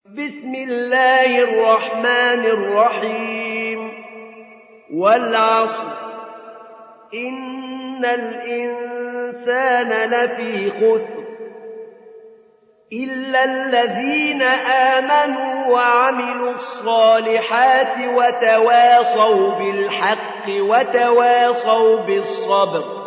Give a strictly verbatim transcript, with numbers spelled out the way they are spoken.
بسم الله الرحمن الرحيم والعصر إن الإنسان لفي خسر إلا الذين آمنوا وعملوا الصالحات وتواصوا بالحق وتواصوا بالصبر